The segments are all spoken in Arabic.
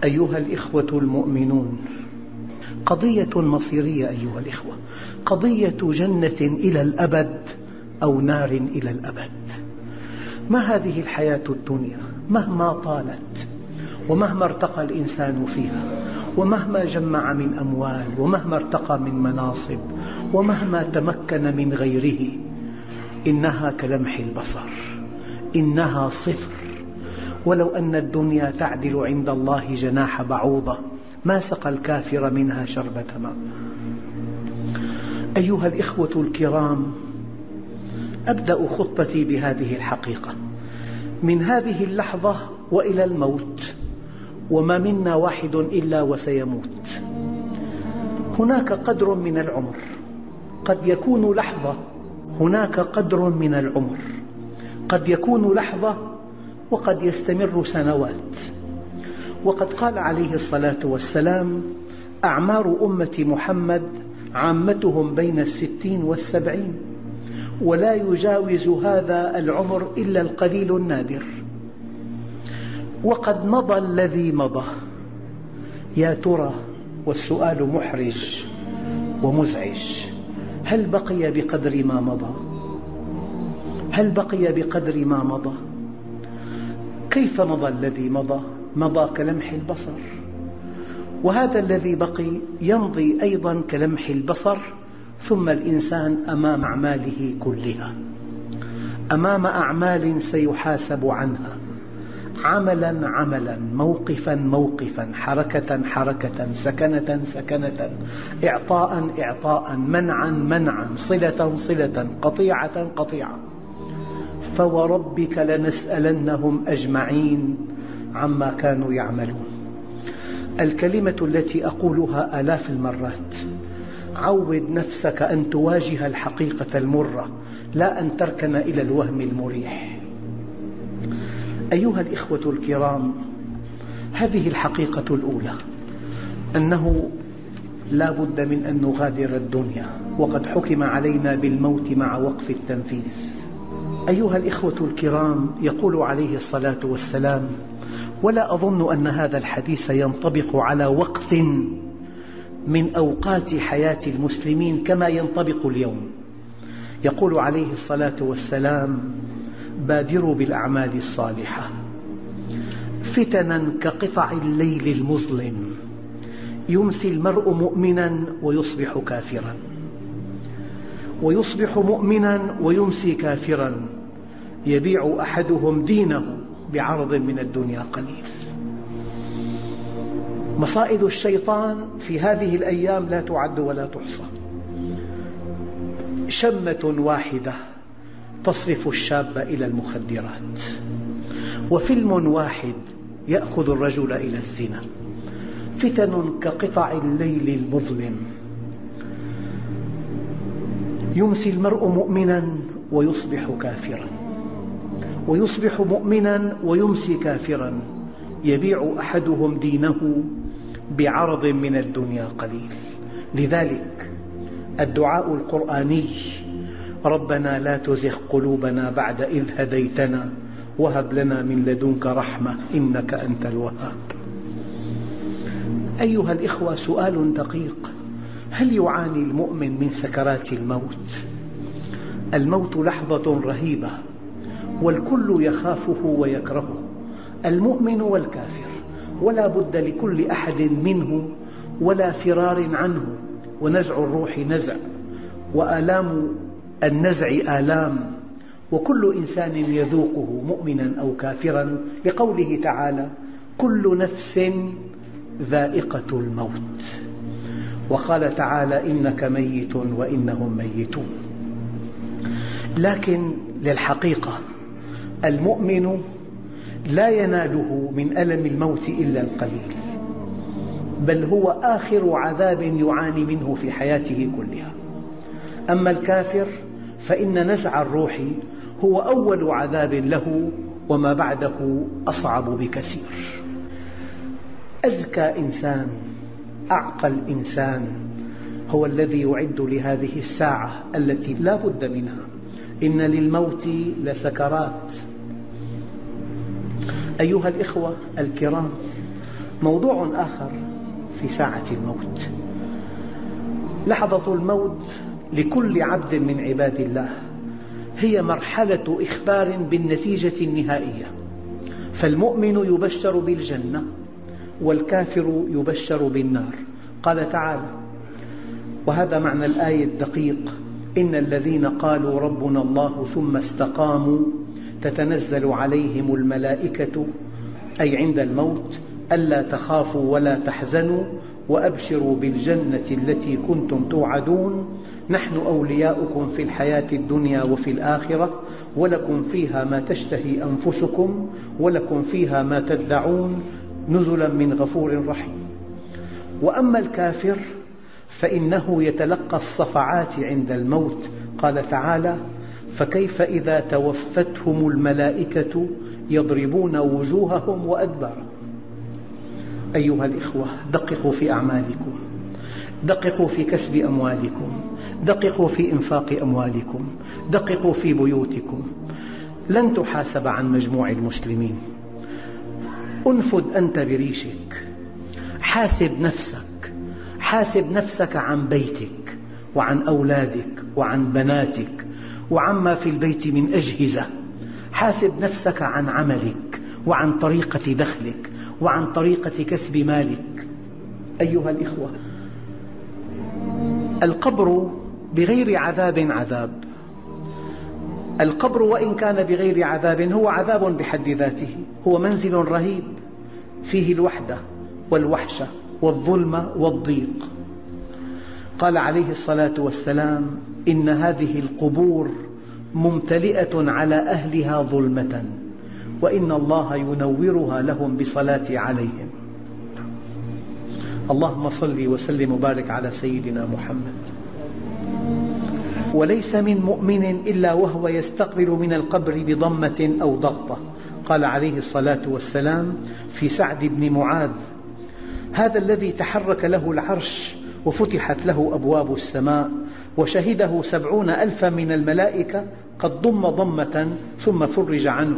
أيها الإخوة المؤمنون، قضية مصيرية أيها الإخوة، قضية جنة إلى الأبد أو نار إلى الأبد. ما هذه الحياة الدنيا مهما طالت ومهما ارتقى الإنسان فيها ومهما جمع من أموال ومهما ارتقى من مناصب ومهما تمكن من غيره، إنها كلمح البصر، إنها صفر. ولو أن الدنيا تعدل عند الله جناح بعوضة ما سقى الكافر منها شربة ماء. أيها الإخوة الكرام، أبدأ خطبتي بهذه الحقيقة: من هذه اللحظة وإلى الموت، وما منا واحد إلا وسيموت. هناك قدر من العمر قد يكون لحظة، هناك قدر من العمر قد يكون لحظة وقد يستمر سنوات. وقد قال عليه الصلاة والسلام: أعمار أمة محمد عامتهم بين 60 و70، ولا يجاوز هذا العمر إلا القليل النادر. وقد مضى الذي مضى، يا ترى، والسؤال محرج ومزعج، هل بقي بقدر ما مضى؟ هل بقي بقدر ما مضى؟ كيف مضى الذي مضى؟ مضى كلمح البصر، وهذا الذي بقي يمضي أيضا كلمح البصر. ثم الإنسان أمام أعماله كلها، أمام أعمال سيحاسب عنها، عملا عملا، موقفا موقفا، حركة حركة، سكنة سكنة، إعطاء إعطاء، منعا منعا، صلة صلة، قطيعة قطيعة. فوربك لنسألنهم أجمعين عما كانوا يعملون. الكلمة التي أقولها آلاف المرات: عود نفسك أن تواجه الحقيقة المرة، لا أن تركن إلى الوهم المريح. أيها الإخوة الكرام، هذه الحقيقة الأولى، أنه لا بد من أن نغادر الدنيا، وقد حكم علينا بالموت مع وقف التنفيذ. أيها الإخوة الكرام، يقول عليه الصلاة والسلام، ولا أظن أن هذا الحديث ينطبق على وقت من أوقات حياة المسلمين كما ينطبق اليوم. يقول عليه الصلاة والسلام: بادروا بالأعمال الصالحة فتنا كقطع الليل المظلم، يمسي المرء مؤمنا ويصبح كافرا، ويصبح مؤمنا ويمسي كافرا، يبيع أحدهم دينه بعرض من الدنيا قليل. مصائد الشيطان في هذه الأيام لا تعد ولا تحصى. شمة واحدة تصرف الشاب إلى المخدرات، وفيلم واحد يأخذ الرجل إلى الزنا. فتن كقطع الليل المظلم، يمسي المرء مؤمنا ويصبح كافرا، ويصبح مؤمنا ويمسي كافرا، يبيع أحدهم دينه بعرض من الدنيا قليل. لذلك الدعاء القرآني: ربنا لا تزغ قلوبنا بعد إذ هديتنا وهب لنا من لدنك رحمة إنك أنت الوهاب. أيها الإخوة، سؤال دقيق: هل يعاني المؤمن من سكرات الموت؟ الموت لحظة رهيبة والكل يخافه ويكرهه، المؤمن والكافر، ولا بد لكل أحد منه ولا فرار عنه. ونزع الروح نزع، وآلام النزع آلام، وكل إنسان يذوقه مؤمنا أو كافرا، لقوله تعالى: كل نفس ذائقة الموت. وقال تعالى: إنك ميت وإنهم ميتون. لكن للحقيقة المؤمن لا يناله من ألم الموت إلا القليل، بل هو آخر عذاب يعاني منه في حياته كلها. أما الكافر فإن نزع الروح هو أول عذاب له، وما بعده أصعب بكثير. أذكى إنسان، أعقل إنسان، هو الذي يعد لهذه الساعة التي لا بد منها. إن للموت لسكرات. أيها الإخوة الكرام، موضوع آخر في ساعة الموت. لحظة الموت لكل عبد من عباد الله هي مرحلة إخبار بالنتيجة النهائية، فالمؤمن يبشر بالجنة والكافر يبشر بالنار. قال تعالى، وهذا معنى الآية الدقيق: إن الذين قالوا ربنا الله ثم استقاموا تتنزل عليهم الملائكة، أي عند الموت، ألا تخافوا ولا تحزنوا وأبشروا بالجنة التي كنتم توعدون نحن أولياؤكم في الحياة الدنيا وفي الآخرة ولكم فيها ما تشتهي أنفسكم ولكم فيها ما تدعون نزلا من غفور رحيم. وأما الكافر فإنه يتلقى الصفعات عند الموت. قال تعالى: فكيف إذا توفتهم الملائكة يضربون وجوههم وأدبارهم. أيها الإخوة، دققوا في أعمالكم، دققوا في كسب أموالكم، دققوا في إنفاق أموالكم، دققوا في بيوتكم. لن تحاسب عن مجموع المسلمين. انفد أنت بريشك، حاسب نفسك عن بيتك وعن أولادك وعن بناتك وعما في البيت من أجهزة. حاسب نفسك عن عملك وعن طريقة دخلك وعن طريقة كسب مالك. أيها الإخوة، القبر بغير عذاب. القبر وإن كان بغير عذاب هو عذاب بحد ذاته، هو منزل رهيب فيه الوحدة والوحشة والظلم والضيق. قال عليه الصلاة والسلام: إن هذه القبور ممتلئة على أهلها ظلمة وإن الله ينورها لهم بصلاة عليهم. اللهم صل وسلم وبارك على سيدنا محمد. وليس من مؤمن إلا وهو يستقبل من القبر بضمة أو ضغطة. قال عليه الصلاة والسلام في سعد بن معاذ: هذا الذي تحرك له العرش وفتحت له أبواب السماء وشهده 70,000 من الملائكة قد ضم ضمة ثم فرج عنه.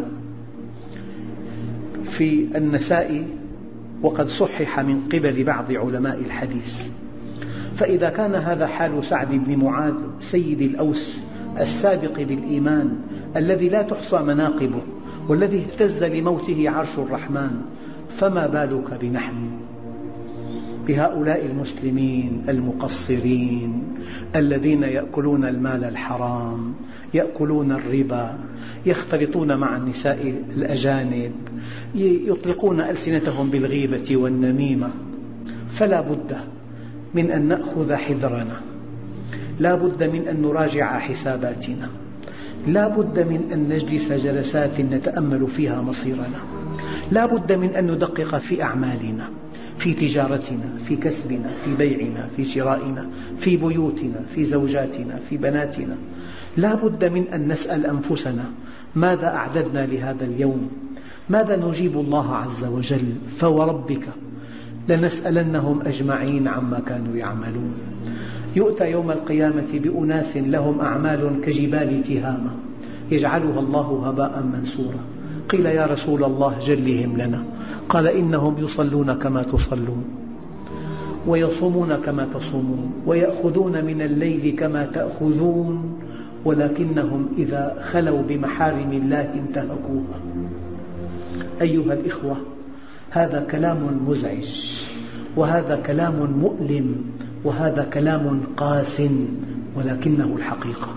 في النسائي وقد صحح من قبل بعض علماء الحديث. فإذا كان هذا حال سعد بن معاذ سيد الأوس السابق بالإيمان الذي لا تحصى مناقبه والذي اهتز لموته عرش الرحمن، فما بالك بنحن، بهؤلاء المسلمين المقصرين الذين يأكلون المال الحرام، يأكلون الربا، يختلطون مع النساء الأجانب، يطلقون ألسنتهم بالغيبة والنميمة. فلا بد من أن نأخذ حذرنا، لا بد من أن نراجع حساباتنا، لا بد من أن نجلس جلسات نتأمل فيها مصيرنا، لا بد من أن ندقق في أعمالنا، في تجارتنا، في كسبنا، في بيعنا، في شرائنا، في بيوتنا، في زوجاتنا، في بناتنا. لا بد من أن نسأل أنفسنا: ماذا أعددنا لهذا اليوم؟ ماذا نجيب الله عز وجل؟ فوربك لنسألنهم أجمعين عما كانوا يعملون. يؤتى يوم القيامة بأناس لهم أعمال كجبال تهامة يجعلها الله هباء منثورا. قيل: يا رسول الله جلهم لنا. قال: إنهم يصلون كما تصلون ويصومون كما تصومون ويأخذون من الليل كما تأخذون ولكنهم إذا خلوا بمحارم الله انتهكوها. أيها الإخوة، هذا كلام مزعج، وهذا كلام مؤلم، وهذا كلام قاس، ولكنه الحقيقة.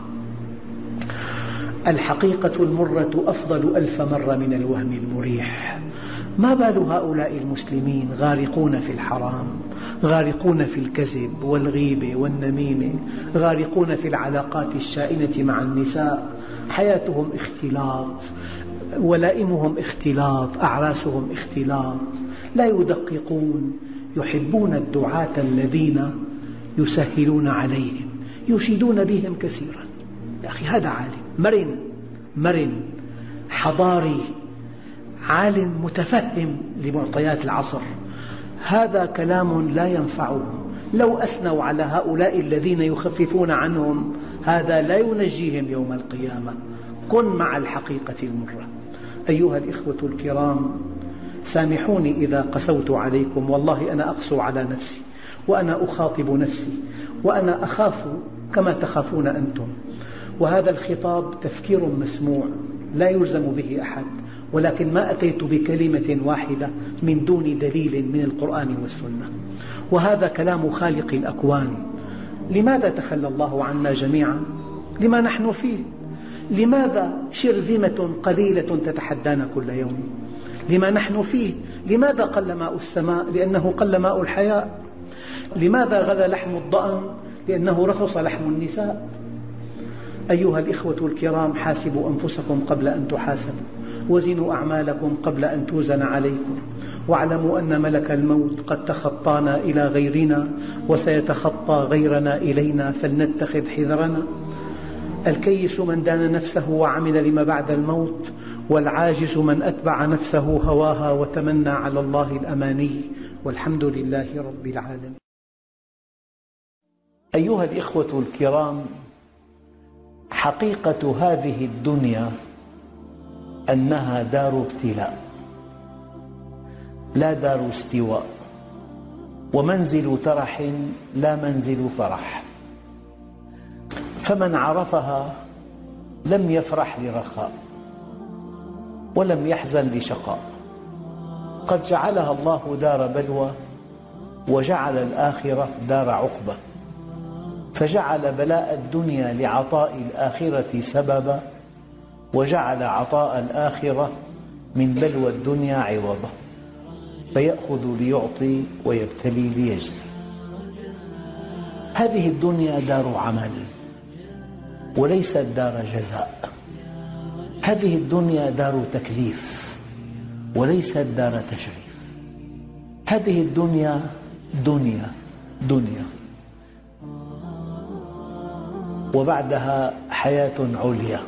الحقيقة المرة أفضل 1000 مرة من الوهم المريح. ما بال هؤلاء المسلمين غارقون في الحرام، غارقون في الكذب والغيبة والنميمة، غارقون في العلاقات الشائنة مع النساء، حياتهم اختلاط، ولائمهم اختلاط، أعراسهم اختلاط، لا يدققون. يحبون الدعاة الذين يسهلون عليهم، يشيدون بهم كثيرا. يا أخي، هذا عالم مرن حضاري، عالم متفهم لمعطيات العصر. هذا كلام لا ينفعهم. لو أثنوا على هؤلاء الذين يخففون عنهم، هذا لا ينجيهم يوم القيامة. كن مع الحقيقة المرة. أيها الإخوة الكرام، سامحوني إذا قسوت عليكم، والله أنا أقسو على نفسي، وأنا أخاطب نفسي، وأنا أخاف كما تخافون أنتم. وهذا الخطاب تفكير مسموع لا يلزم به أحد، ولكن ما أتيت بكلمة واحدة من دون دليل من القرآن والسنة، وهذا كلام خالق الأكوان. لماذا تخلى الله عنا جميعا؟ لما نحن فيه. لماذا شرذمة قليلة تتحدانا كل يوم؟ لما نحن فيه. لماذا قل ماء السماء؟ لأنه قل ماء الحياة. لماذا غلا لحم الضأن؟ لأنه رخص لحم النساء. أيها الإخوة الكرام، حاسبوا أنفسكم قبل أن تحاسبوا، وزنوا أعمالكم قبل أن توزن عليكم، واعلموا أن ملك الموت قد تخطانا إلى غيرنا، وسيتخطى غيرنا إلينا، فلنتخذ حذرنا. الكيس من دان نفسه وعمل لما بعد الموت، والعاجز من أتبع نفسه هواها وتمنى على الله الأماني، والحمد لله رب العالمين. أيها الإخوة الكرام، حقيقة هذه الدنيا أنها دار ابتلاء لا دار استواء، ومنزل ترح لا منزل فرح، فمن عرفها لم يفرح لرخاء ولم يحزن لشقاء. قد جعلها الله دار بلوى، وجعل الآخرة دار عقبة، فجعل بلاء الدنيا لعطاء الآخرة سببا، وجعل عطاء الآخرة من بلوى الدنيا عوضا، فيأخذ ليعطي ويبتلي ليجزي. هذه الدنيا دار عمل وليست دار جزاء. هذه الدنيا دار تكليف وليست دار تشريف. هذه الدنيا دنيا وبعدها حياة عليا.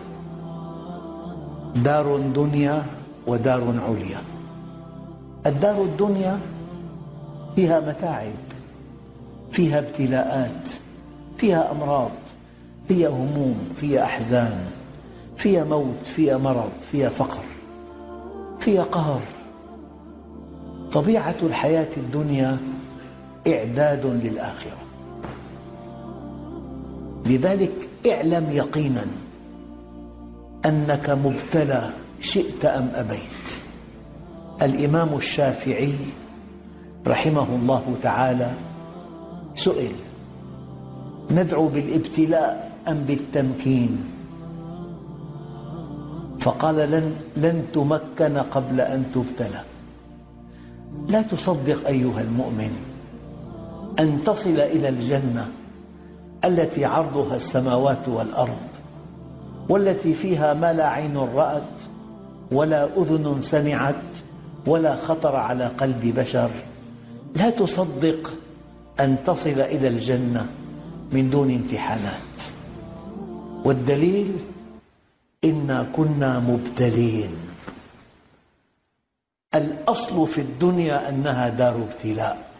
دار دنيا ودار عليا. الدار الدنيا فيها متاعب، فيها ابتلاءات، فيها أمراض، فيها هموم، فيها أحزان، فيها موت، فيها مرض، فيها فقر، فيها قهر. طبيعة الحياة الدنيا إعداد للآخرة. لذلك اعلم يقينا أنك مبتلى شئت أم أبيت. الإمام الشافعي رحمه الله تعالى سئل: ندعو بالابتلاء أم بالتمكين؟ فقال: لن تمكن قبل أن تبتلى. لا تصدق أيها المؤمن أن تصل إلى الجنة التي عرضها السماوات والأرض، والتي فيها ما لا عين رأت ولا أذن سمعت ولا خطر على قلب بشر. لا تصدق أن تصل إلى الجنة من دون امتحانات. والدليل: إنا كنا مبتلين. الأصل في الدنيا أنها دار ابتلاء.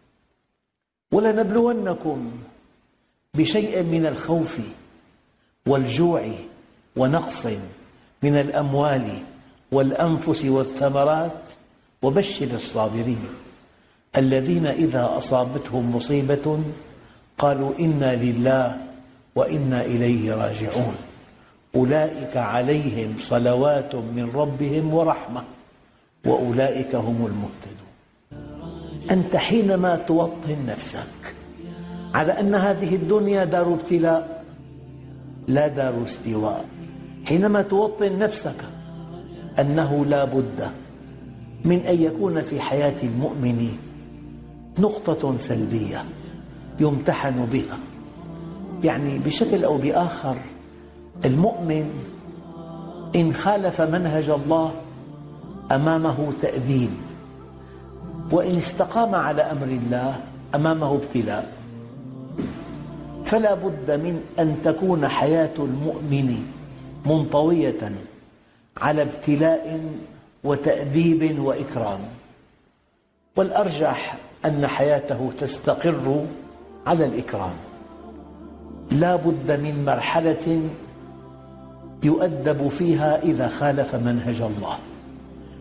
ولنبلونكم بشيء من الخوف والجوع ونقص من الأموال والأنفس والثمرات، وبشر الصابرين الذين إذا أصابتهم مصيبة قالوا إنا لله وإنا إليه راجعون أولئك عليهم صلوات من ربهم ورحمة وأولئك هم المهتدون. أنت حينما توطن نفسك على أن هذه الدنيا دار ابتلاء لا دار استواء، حينما توطن نفسك أنه لا بد من أن يكون في حياة المؤمن نقطة سلبية يمتحن بها، يعني بشكل أو بآخر المؤمن إن خالف منهج الله أمامه تأديب، وإن استقام على أمر الله أمامه ابتلاء. فلا بد من أن تكون حياة المؤمن منطوية على ابتلاء وتأديب وإكرام، والأرجح أن حياته تستقر على الإكرام. لا بد من مرحلة يؤدب فيها إذا خالف منهج الله،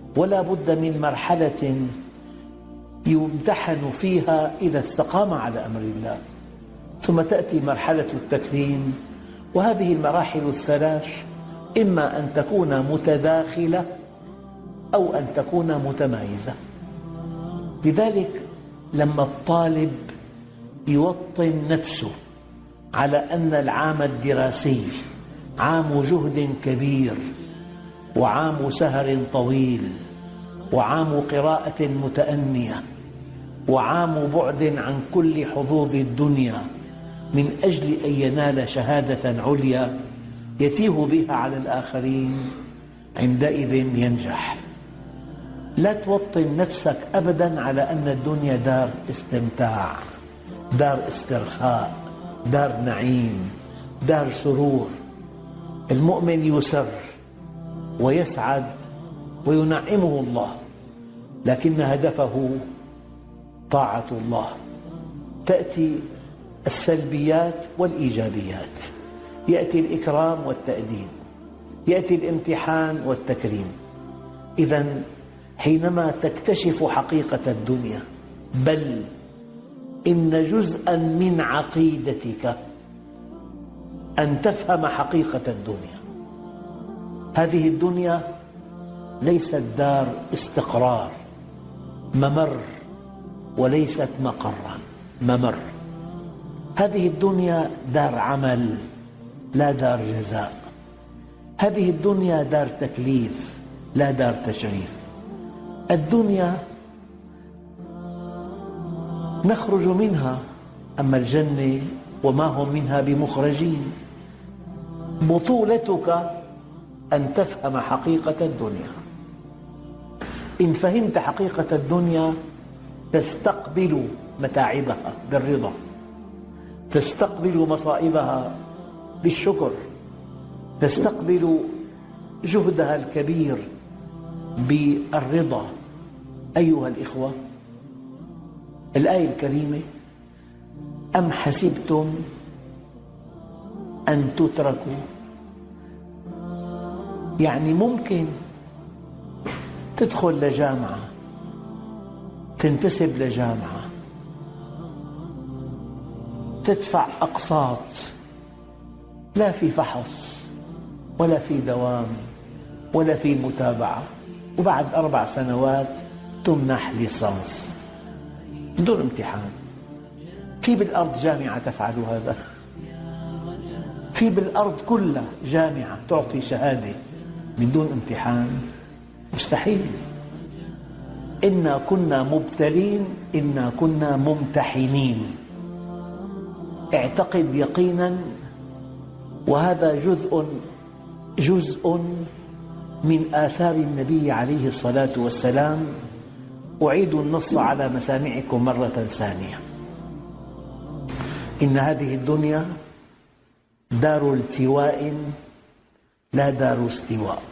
ولا بد من مرحلة يمتحن فيها إذا استقام على أمر الله، ثم تأتي مرحلة التكريم. وهذه المراحل الثلاث إما أن تكون متداخلة أو أن تكون متمايزة. لذلك لما الطالب يوطن نفسه على أن العام الدراسي عام جهد كبير وعام سهر طويل وعام قراءة متأنية وعام بعد عن كل حظوظ الدنيا من أجل أن ينال شهادة عليا يتيه بها على الآخرين، عندئذ ينجح. لا توطن نفسك أبدا على أن الدنيا دار استمتاع، دار استرخاء، دار نعيم، دار سرور. المؤمن يسر ويسعد وينعمه الله، لكن هدفه طاعة الله. تأتي السلبيات والإيجابيات، يأتي الإكرام والتأديب، يأتي الامتحان والتكريم. إذن حينما تكتشف حقيقة الدنيا، بل إن جزءا من عقيدتك أن تفهم حقيقة الدنيا. هذه الدنيا ليست دار استقرار، ممر، وليست مقرا، ممر. هذه الدنيا دار عمل لا دار جزاء. هذه الدنيا دار تكليف لا دار تشريف. الدنيا نخرج منها، أما الجنة وما هم منها بمخرجين. بطولتك أن تفهم حقيقة الدنيا. إن فهمت حقيقة الدنيا تستقبل متاعبها بالرضا، تستقبل مصائبها بالشكر، تستقبل جهدها الكبير بالرضا. أيها الإخوة، الآية الكريمة: أم حسبتم أن تتركوا، يعني ممكن تدخل لجامعة، تنتسب لجامعة، تدفع أقساط، لا في فحص ولا في دوام ولا في متابعة، وبعد 4 سنوات تمنح ليسانس بدون امتحان. في بالأرض جامعة تفعل هذا؟ في بالأرض كلها جامعة تعطي شهادة من دون امتحان؟ مستحيل. إنا كنا مبتلين، إنا كنا ممتحنين. اعتقد يقينا، وهذا جزء من آثار النبي عليه الصلاة والسلام. أعيد النص على مسامعكم مرة ثانية: إن هذه الدنيا دار التواء لا دار استواء.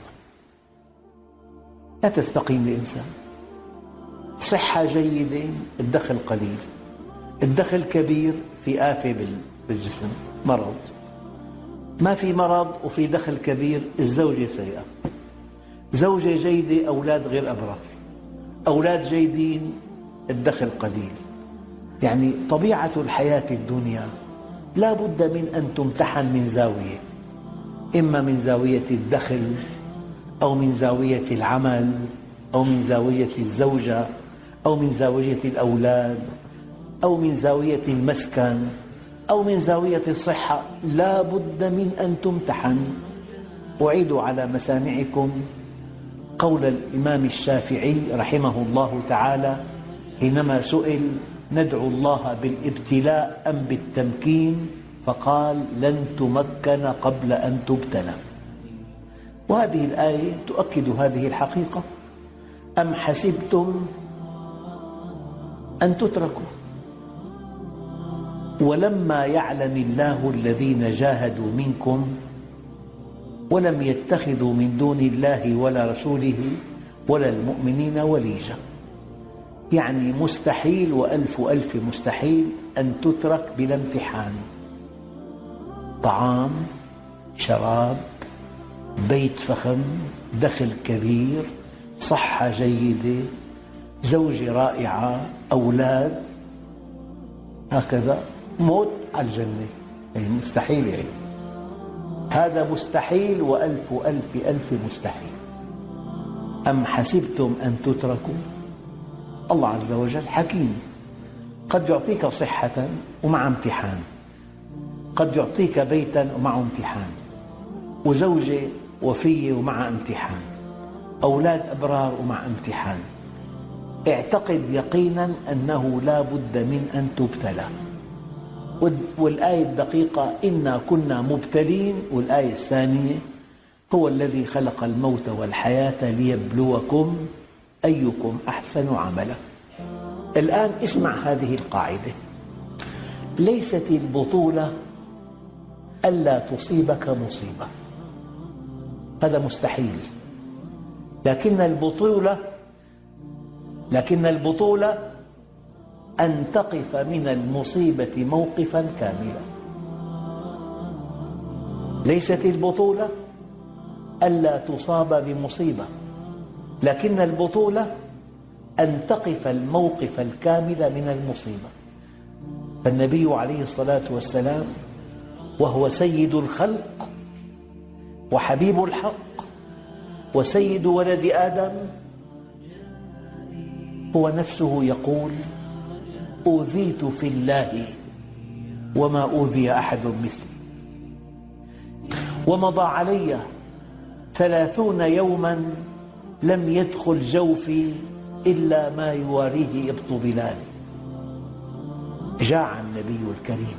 لا تستقيم الإنسان. صحة جيدة، الدخل قليل. الدخل كبير، في آفة بالجسم، مرض. ما في مرض وفي دخل كبير، الزوجة سيئة. زوجة جيدة، أولاد غير أبرار. أولاد جيدين، الدخل قليل. يعني طبيعة الحياة الدنيا لا بد من أن تمتحن من زاوية، إما من زاوية الدخل، أو من زاوية العمل، أو من زاوية الزوجة، أو من زاوية الأولاد، أو من زاوية المسكن، أو من زاوية الصحة. لا بد من أن تمتحن. أعيد على مسامعكم قول الإمام الشافعي رحمه الله تعالى حينما سئل: ندعو الله بالابتلاء أم بالتمكين؟ فقال: لن تمكن قبل أن تبتلى. وهذه الآية تؤكد هذه الحقيقة: أم حسبتم أن تتركوا ولما يعلم الله الذين جاهدوا منكم ولم يتخذوا من دون الله ولا رسوله ولا المؤمنين وليجا. يعني مستحيل وألف ألف مستحيل أن تترك بلا امتحان. طعام، شراب، بيت فخم، دخل كبير، صحة جيدة، زوجة رائعة، أولاد، هكذا موت على الجنة. يعني مستحيل، يعني هذا مستحيل، وألف ألف ألف مستحيل. أم حسبتم أن تتركوا؟ الله عز وجل حكيم، قد يعطيك صحة ومع امتحان، قد يعطيك بيتا ومع امتحان، وزوجة وفية ومع امتحان، أولاد أبرار ومع امتحان. اعتقد يقينا أنه لا بد من أن تبتلى. والآية الدقيقة إنا كنا مبتلين، والآية الثانية هو الذي خلق الموت والحياة ليبلوكم أيكم أحسن عملا. الآن اسمع هذه القاعدة: ليست البطولة ألا تصيبك مصيبة، هذا مستحيل، لكن البطولة أن تقف من المصيبة موقفا كاملا. ليست البطولة ألا تصاب بمصيبة، لكن البطولة أن تقف الموقف الكامل من المصيبة. فالنبي عليه الصلاة والسلام وهو سيد الخلق وحبيب الحق وسيد ولد آدم هو نفسه يقول: أوذيت في الله وما أوذي أحد مثلي، ومضى علي 30 يوما لم يدخل جوفي إلا ما يواريه إبط بلال. جاع النبي الكريم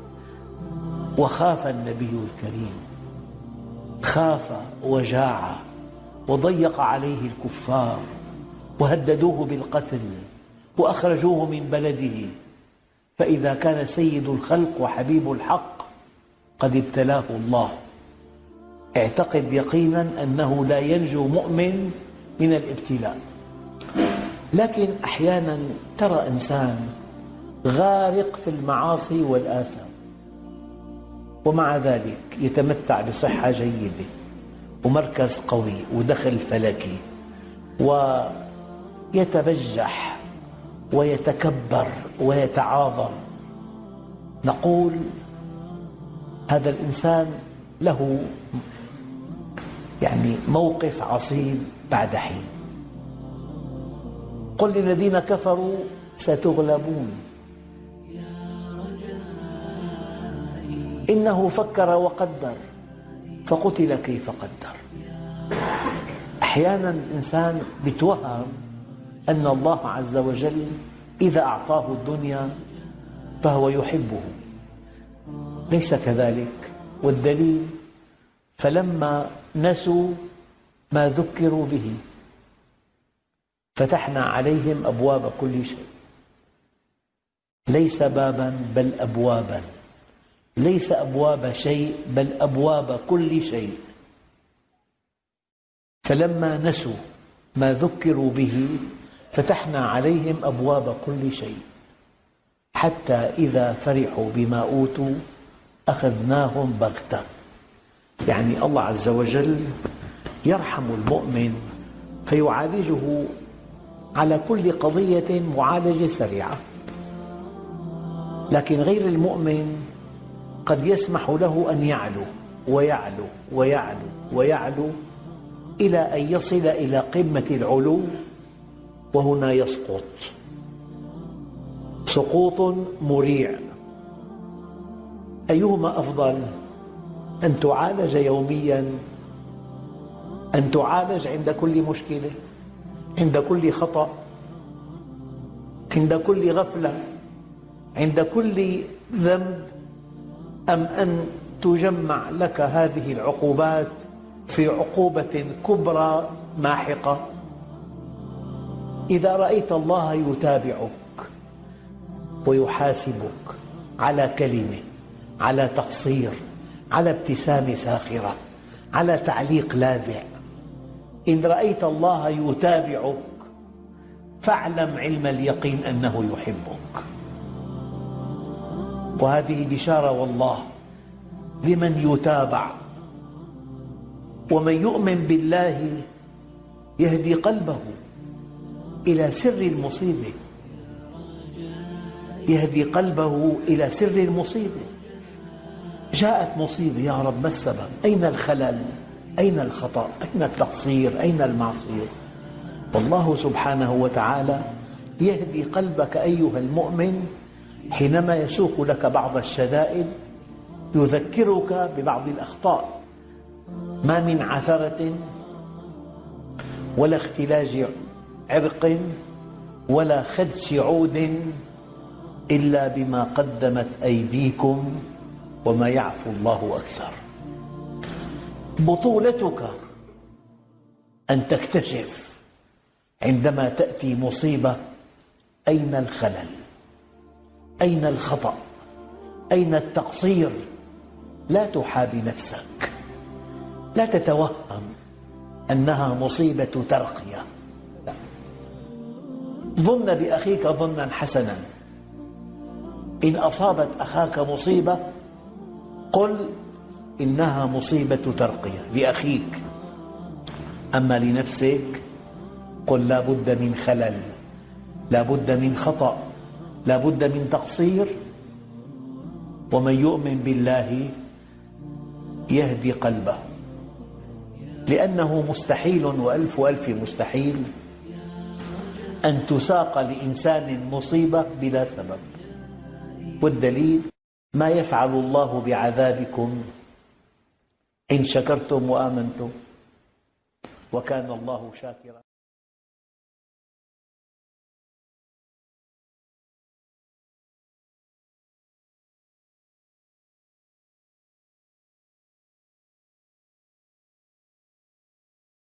وخاف النبي الكريم، خاف وجاع، وضيق عليه الكفار وهددوه بالقتل وأخرجوه من بلده. فإذا كان سيد الخلق وحبيب الحق قد ابتلاه الله، اعتقد يقينا أنه لا ينجو مؤمن من الابتلاء. لكن أحيانا ترى إنسان غارق في المعاصي والآثام، ومع ذلك يتمتع بصحة جيدة ومركز قوي ودخل فلكي، ويتبجح ويتكبر ويتعاظم. نقول هذا الإنسان له موقف عصيب بعد حين. قل للذين كفروا ستغلبون، إنه فكر وقدر فقتل كيف قدر. أحيانا الإنسان يتوهم أن الله عز وجل إذا أعطاه الدنيا فهو يحبه، ليس كذلك. والدليل: فلما نسوا ما ذكروا به فتحنا عليهم أبواب كل شيء. ليس بابا بل أبوابا، ليس أبواب شيء بل أبواب كل شيء. فلما نسوا ما ذكروا به فتحنا عليهم أبواب كل شيء حتى إذا فرحوا بما أوتوا أخذناهم بغتة. يعني الله عز وجل يرحم المؤمن فيعالجه على كل قضية معالجة سريعة، لكن غير المؤمن قد يسمح له أن يعلو ويعلو ويعلو ويعلو إلى أن يصل إلى قمة العلو، وهنا يسقط سقوط مريع. أيهما أفضل؟ أن تعالج يوميا، أن تعالج عند كل مشكلة، عند كل خطأ، عند كل غفلة، عند كل ذنب، أم أن تجمع لك هذه العقوبات في عقوبة كبرى ماحقة؟ إذا رأيت الله يتابعك ويحاسبك على كلمة، على تقصير، على ابتسامة ساخرة، على تعليق لاذع، إن رأيت الله يتابعك فاعلم علم اليقين أنه يحبك. وهذه بشارة والله لمن يتابع. ومن يؤمن بالله يهدي قلبه إلى سر المصيبة، يهدي قلبه إلى سر المصيبة. جاءت مصيبة، يا رب ما السبب؟ أين الخلل؟ أين الخطأ؟ أين التقصير؟ أين المعصية؟ والله سبحانه وتعالى يهدي قلبك أيها المؤمن حينما يسوق لك بعض الشدائد، يذكرك ببعض الأخطاء. ما من عثرة ولا اختلاج عرق ولا خدش عود إلا بما قدمت أيديكم وما يعفو الله أكثر. بطولتك أن تكتشف عندما تأتي مصيبة أين الخلل، أين الخطأ، أين التقصير. لا تحابي نفسك، لا تتوهم أنها مصيبة ترقية. لا. ظن بأخيك ظنا حسنا. إن أصابت أخاك مصيبة قل إنها مصيبة ترقية لأخيك، أما لنفسك قل لا بد من خلل، لا بد من خطأ، لا بد من تقصير. ومن يؤمن بالله يهدي قلبه، لأنه مستحيل وألف ألف مستحيل أن تساق لإنسان مصيبة بلا سبب. والدليل ما يفعل الله بعذابكم إن شكرتم وآمنتم وكان الله شاكرا.